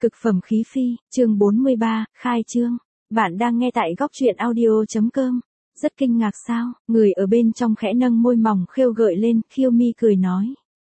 Cực phẩm khí phi, chương 43, khai trương. Bạn đang nghe tại góc truyện audio.com. Rất kinh ngạc sao, người ở bên trong khẽ nâng môi mỏng khêu gợi lên, Khiêu Mi cười nói.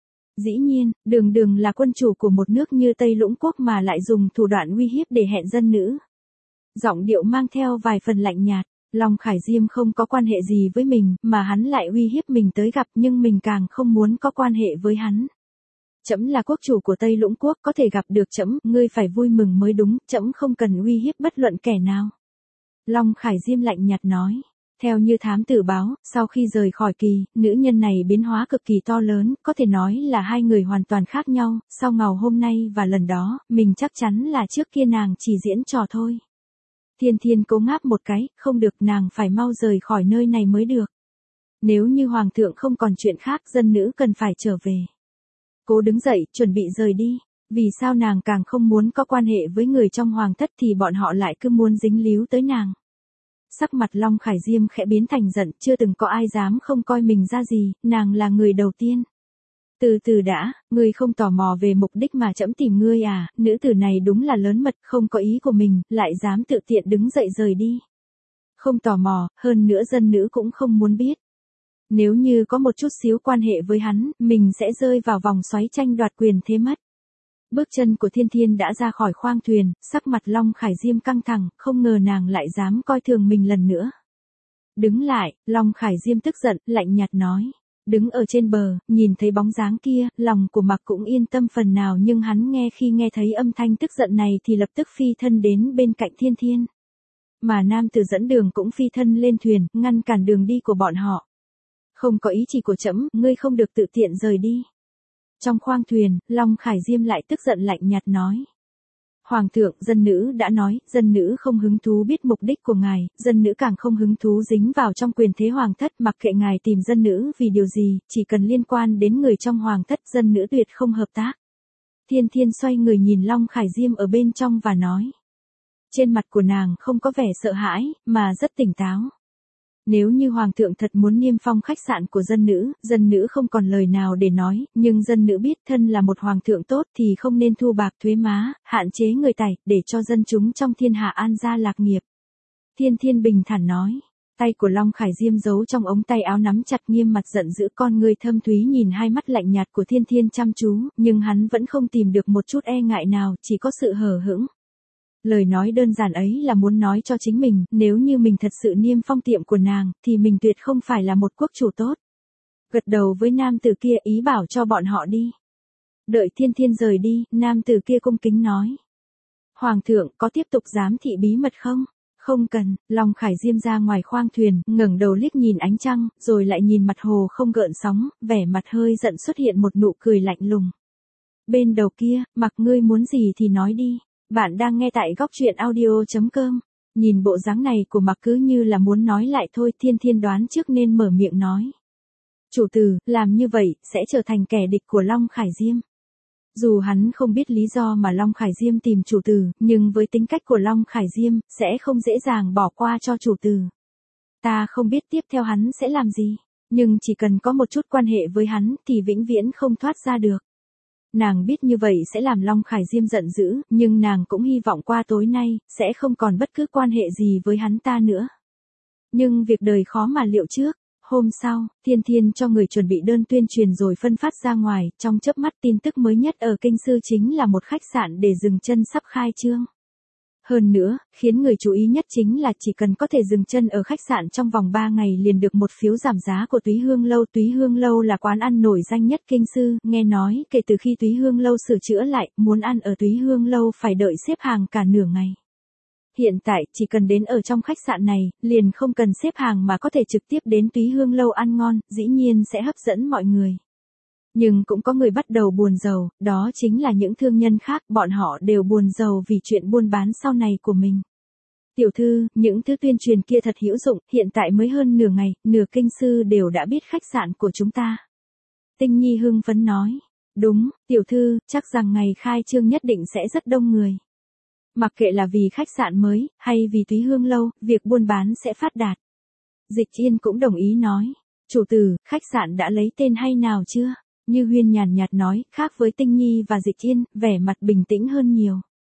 Dĩ nhiên, Đường Đường là quân chủ của một nước như Tây Lũng Quốc mà lại dùng thủ đoạn uy hiếp để hẹn dân nữ. Giọng điệu mang theo vài phần lạnh nhạt, Long Khải Diêm không có quan hệ gì với mình, mà hắn lại uy hiếp mình tới gặp nhưng mình càng không muốn có quan hệ với hắn. Trẫm là quốc chủ của Tây Lũng Quốc, có thể gặp được trẫm, ngươi phải vui mừng mới đúng, trẫm không cần uy hiếp bất luận kẻ nào. Long Khải Diêm lạnh nhạt nói. Theo như thám tử báo, sau khi rời khỏi Kỳ, nữ nhân này biến hóa cực kỳ to lớn, có thể nói là hai người hoàn toàn khác nhau, sau ngầu hôm nay và lần đó, mình chắc chắn là trước kia nàng chỉ diễn trò thôi. Thiên Thiên cố ngáp một cái, không được, nàng phải mau rời khỏi nơi này mới được. Nếu như hoàng thượng không còn chuyện khác, dân nữ cần phải trở về. Cố đứng dậy, chuẩn bị rời đi. Vì sao nàng càng không muốn có quan hệ với người trong hoàng thất thì bọn họ lại cứ muốn dính líu tới nàng. Sắc mặt Long Khải Diêm khẽ biến thành giận, chưa từng có ai dám không coi mình ra gì, nàng là người đầu tiên. Từ từ đã, ngươi không tò mò về mục đích mà trẫm tìm ngươi à, nữ tử này đúng là lớn mật, không có ý của mình, lại dám tự tiện đứng dậy rời đi. Không tò mò, hơn nữa dân nữ cũng không muốn biết. Nếu như có một chút xíu quan hệ với hắn, mình sẽ rơi vào vòng xoáy tranh đoạt quyền thế mất. Bước chân của Thiên Thiên đã ra khỏi khoang thuyền, sắc mặt Long Khải Diêm căng thẳng, không ngờ nàng lại dám coi thường mình lần nữa. Đứng lại, Long Khải Diêm tức giận, lạnh nhạt nói. Đứng ở trên bờ, nhìn thấy bóng dáng kia, lòng của Mặc cũng yên tâm phần nào, nhưng hắn khi nghe thấy âm thanh tức giận này thì lập tức phi thân đến bên cạnh Thiên Thiên. Mà nam tử dẫn đường cũng phi thân lên thuyền, ngăn cản đường đi của bọn họ. Không có ý chỉ của trẫm, ngươi không được tự tiện rời đi. Trong khoang thuyền, Long Khải Diêm lại tức giận lạnh nhạt nói. Hoàng thượng, dân nữ đã nói, dân nữ không hứng thú biết mục đích của ngài, dân nữ càng không hứng thú dính vào trong quyền thế hoàng thất, mặc kệ ngài tìm dân nữ vì điều gì, chỉ cần liên quan đến người trong hoàng thất, dân nữ tuyệt không hợp tác. Thiên Thiên xoay người nhìn Long Khải Diêm ở bên trong và nói. Trên mặt của nàng không có vẻ sợ hãi, mà rất tỉnh táo. Nếu như hoàng thượng thật muốn niêm phong khách sạn của dân nữ không còn lời nào để nói, nhưng dân nữ biết thân là một hoàng thượng tốt thì không nên thu bạc thuế má, hạn chế người tài, để cho dân chúng trong thiên hạ an gia lạc nghiệp. Thiên Thiên bình thản nói, tay của Long Khải Diêm giấu trong ống tay áo nắm chặt, nghiêm mặt giận dữ, con ngươi thâm thúy nhìn hai mắt lạnh nhạt của Thiên Thiên chăm chú, nhưng hắn vẫn không tìm được một chút e ngại nào, chỉ có sự hờ hững. Lời nói đơn giản ấy là muốn nói cho chính mình, nếu như mình thật sự niêm phong tiệm của nàng, thì mình tuyệt không phải là một quốc chủ tốt. Gật đầu với nam tử kia, ý bảo cho bọn họ đi. Đợi Thiên Thiên rời đi, nam tử kia cung kính nói. Hoàng thượng, có tiếp tục giám thị bí mật không? Không cần. Long Khải Diêm ra ngoài khoang thuyền, ngẩng đầu liếc nhìn ánh trăng, rồi lại nhìn mặt hồ không gợn sóng, vẻ mặt hơi giận xuất hiện một nụ cười lạnh lùng. Bên đầu kia, Mặc, ngươi muốn gì thì nói đi. Bạn đang nghe tại góc truyện audio.com. Nhìn bộ dáng này của Mặc cứ như là muốn nói lại thôi, Thiên Thiên đoán trước nên mở miệng nói. Chủ tử, làm như vậy, sẽ trở thành kẻ địch của Long Khải Diêm. Dù hắn không biết lý do mà Long Khải Diêm tìm chủ tử, nhưng với tính cách của Long Khải Diêm, sẽ không dễ dàng bỏ qua cho chủ tử. Ta không biết tiếp theo hắn sẽ làm gì, nhưng chỉ cần có một chút quan hệ với hắn thì vĩnh viễn không thoát ra được. Nàng biết như vậy sẽ làm Long Khải Diêm giận dữ, nhưng nàng cũng hy vọng qua tối nay, sẽ không còn bất cứ quan hệ gì với hắn ta nữa. Nhưng việc đời khó mà liệu trước. Hôm sau, Thiên Thiên cho người chuẩn bị đơn tuyên truyền rồi phân phát ra ngoài, trong chớp mắt tin tức mới nhất ở Kinh Sư chính là một khách sạn để dừng chân sắp khai trương. Hơn nữa, khiến người chú ý nhất chính là chỉ cần có thể dừng chân ở khách sạn trong vòng 3 ngày liền được một phiếu giảm giá của Túy Hương Lâu. Túy Hương Lâu là quán ăn nổi danh nhất Kinh Sư, nghe nói kể từ khi Túy Hương Lâu sửa chữa lại, muốn ăn ở Túy Hương Lâu phải đợi xếp hàng cả nửa ngày. Hiện tại, chỉ cần đến ở trong khách sạn này, liền không cần xếp hàng mà có thể trực tiếp đến Túy Hương Lâu ăn ngon, dĩ nhiên sẽ hấp dẫn mọi người. Nhưng cũng có người bắt đầu buồn rầu, đó chính là những thương nhân khác, bọn họ đều buồn rầu vì chuyện buôn bán sau này của mình. Tiểu thư, những thứ tuyên truyền kia thật hữu dụng, hiện tại mới hơn nửa ngày, nửa Kinh Sư đều đã biết khách sạn của chúng ta. Tinh Nhi hưng phấn nói, đúng, tiểu thư, chắc rằng ngày khai trương nhất định sẽ rất đông người. Mặc kệ là vì khách sạn mới, hay vì Túy Hương Lâu, việc buôn bán sẽ phát đạt. Dịch Yên cũng đồng ý nói, chủ tử, khách sạn đã lấy tên hay nào chưa? Như Huyên nhàn nhạt nói, khác với Tinh Nhi và Dịch Yên, vẻ mặt bình tĩnh hơn nhiều.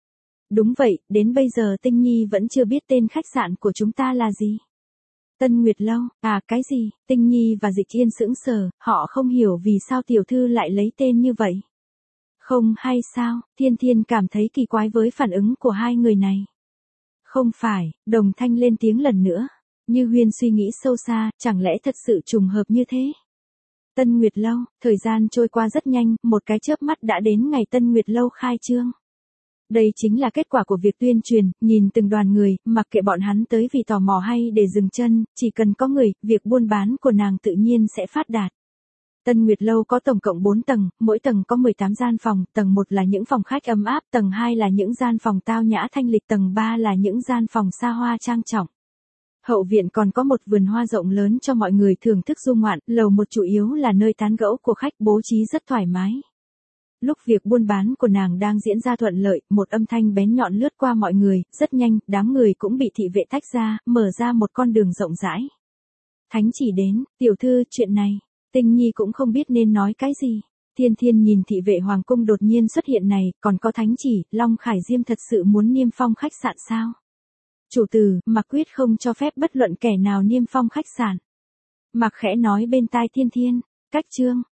Đúng vậy, đến bây giờ Tinh Nhi vẫn chưa biết tên khách sạn của chúng ta là gì. Tân Nguyệt Lâu, à cái gì, Tinh Nhi và Dịch Yên sững sờ, họ không hiểu vì sao tiểu thư lại lấy tên như vậy. Không hay sao, Thiên Thiên cảm thấy kỳ quái với phản ứng của hai người này. Không phải, Đồng Thanh lên tiếng lần nữa. Như Huyên suy nghĩ sâu xa, chẳng lẽ thật sự trùng hợp như thế? Tân Nguyệt Lâu, thời gian trôi qua rất nhanh, một cái chớp mắt đã đến ngày Tân Nguyệt Lâu khai trương. Đây chính là kết quả của việc tuyên truyền, nhìn từng đoàn người, mặc kệ bọn hắn tới vì tò mò hay để dừng chân, chỉ cần có người, việc buôn bán của nàng tự nhiên sẽ phát đạt. Tân Nguyệt Lâu có tổng cộng 4 tầng, mỗi tầng có 18 gian phòng, tầng 1 là những phòng khách ấm áp, tầng 2 là những gian phòng tao nhã thanh lịch, tầng 3 là những gian phòng xa hoa trang trọng. Hậu viện còn có một vườn hoa rộng lớn cho mọi người thưởng thức du ngoạn, lầu 1 chủ yếu là nơi tán gẫu của khách, bố trí rất thoải mái. Lúc việc buôn bán của nàng đang diễn ra thuận lợi, một âm thanh bén nhọn lướt qua mọi người, rất nhanh, đám người cũng bị thị vệ tách ra, mở ra một con đường rộng rãi. Thánh chỉ đến, tiểu thư, chuyện này, Tinh Nhi cũng không biết nên nói cái gì. Thiên Thiên nhìn thị vệ hoàng cung đột nhiên xuất hiện này, còn có thánh chỉ, Long Khải Diêm thật sự muốn niêm phong khách sạn sao? Chủ tử, Mạc quyết không cho phép bất luận kẻ nào niêm phong khách sạn. Mạc khẽ nói bên tai Thiên Thiên, cách chương,